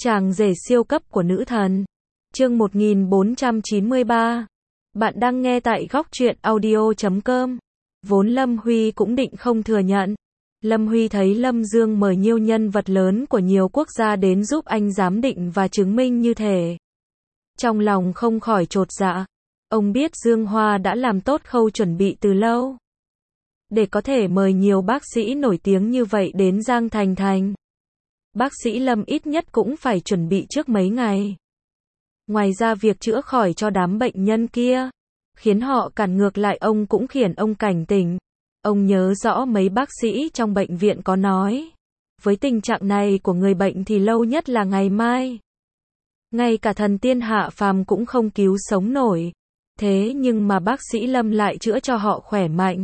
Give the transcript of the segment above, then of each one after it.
Chàng rể siêu cấp của nữ thần. Chương 1493. Bạn đang nghe tại góc truyện audio.com. Vốn Lâm Huy cũng định không thừa nhận. Lâm Huy thấy Lâm Dương mời nhiều nhân vật lớn của nhiều quốc gia đến giúp anh giám định và chứng minh như thể. Trong lòng không khỏi chột dạ. Ông biết Dương Hoa đã làm tốt khâu chuẩn bị từ lâu. Để có thể mời nhiều bác sĩ nổi tiếng như vậy đến Giang Thành Thành. Bác sĩ Lâm ít nhất cũng phải chuẩn bị trước mấy ngày. Ngoài ra việc chữa khỏi cho đám bệnh nhân kia, khiến họ cản ngược lại ông cũng khiến ông cảnh tỉnh. Ông nhớ rõ mấy bác sĩ trong bệnh viện có nói, với tình trạng này của người bệnh thì lâu nhất là ngày mai. Ngay cả thần tiên hạ phàm cũng không cứu sống nổi. Thế nhưng mà bác sĩ Lâm lại chữa cho họ khỏe mạnh.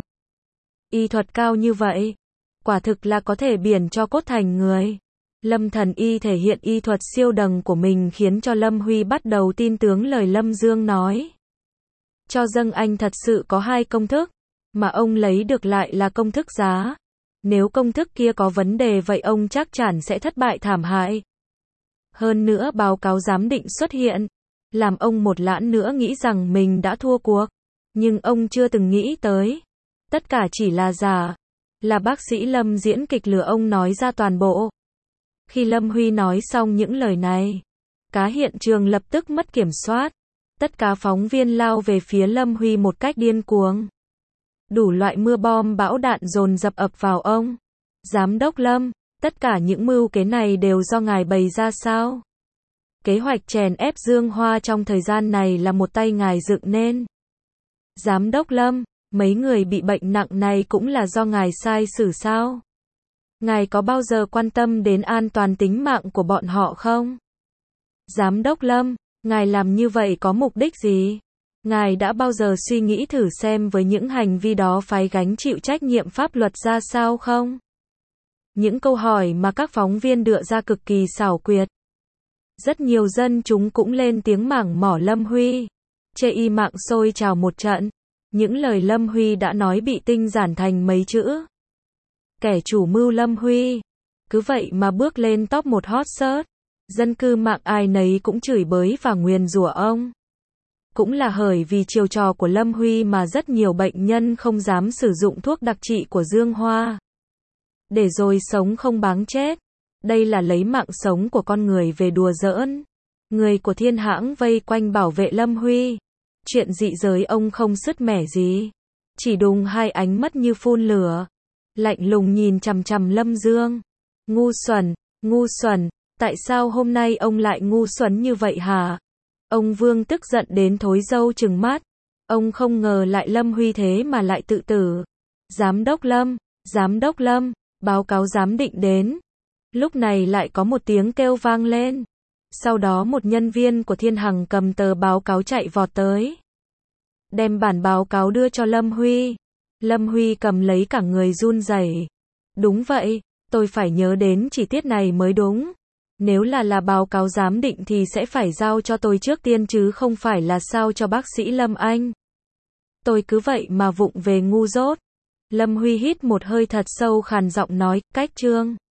Y thuật cao như vậy, quả thực là có thể biển cho cốt thành người. Lâm Thần Y thể hiện y thuật siêu đẳng của mình khiến cho Lâm Huy bắt đầu tin tưởng lời Lâm Dương nói. Cho rằng anh thật sự có hai công thức, mà ông lấy được lại là công thức giá. Nếu công thức kia có vấn đề vậy ông chắc chắn sẽ thất bại thảm hại. Hơn nữa báo cáo giám định xuất hiện, làm ông một lát nữa nghĩ rằng mình đã thua cuộc. Nhưng ông chưa từng nghĩ tới, tất cả chỉ là giả, là bác sĩ Lâm diễn kịch lừa ông nói ra toàn bộ. Khi Lâm Huy nói xong những lời này, cả hiện trường lập tức mất kiểm soát. Tất cả phóng viên lao về phía Lâm Huy một cách điên cuồng. Đủ loại mưa bom bão đạn dồn dập ập vào ông. Giám đốc Lâm, tất cả những mưu kế này đều do ngài bày ra sao? Kế hoạch chèn ép Dương Hoa trong thời gian này là một tay ngài dựng nên. Giám đốc Lâm, mấy người bị bệnh nặng này cũng là do ngài sai xử sao? Ngài có bao giờ quan tâm đến an toàn tính mạng của bọn họ không? Giám đốc Lâm, ngài làm như vậy có mục đích gì? Ngài đã bao giờ suy nghĩ thử xem với những hành vi đó phải gánh chịu trách nhiệm pháp luật ra sao không? Những câu hỏi mà các phóng viên đưa ra cực kỳ xảo quyệt. Rất nhiều dân chúng cũng lên tiếng mảng mỏ Lâm Huy. Chê y mạng sôi trào một trận. Những lời Lâm Huy đã nói bị tinh giản thành mấy chữ. Kẻ chủ mưu Lâm Huy. Cứ vậy mà bước lên top một hot search. Dân cư mạng ai nấy cũng chửi bới và nguyền rủa ông. Cũng là bởi vì chiêu trò của Lâm Huy mà rất nhiều bệnh nhân không dám sử dụng thuốc đặc trị của Dương Hoa. Để rồi sống không báng chết. Đây là lấy mạng sống của con người về đùa giỡn. Người của thiên hãng vây quanh bảo vệ Lâm Huy. Chuyện dị giới ông không sứt mẻ gì. Chỉ đùng hai ánh mắt như phun lửa. Lạnh lùng nhìn chằm chằm Lâm Dương. Ngu xuẩn, tại sao hôm nay ông lại ngu xuẩn như vậy hả? Ông Vương tức giận đến thối râu trừng mắt. Ông không ngờ lại Lâm Huy thế mà lại tự tử. Giám đốc Lâm, báo cáo giám định đến. Lúc này lại có một tiếng kêu vang lên. Sau đó một nhân viên của Thiên Hằng cầm tờ báo cáo chạy vọt tới. Đem bản báo cáo đưa cho Lâm Huy. Lâm Huy cầm lấy cả người run rẩy. Đúng vậy, tôi phải nhớ đến chi tiết này mới đúng. Nếu là báo cáo giám định thì sẽ phải giao cho tôi trước tiên chứ không phải là sao cho bác sĩ Lâm anh. Tôi cứ vậy mà vụng về ngu dốt. Lâm Huy hít một hơi thật sâu khàn giọng nói, cách chương.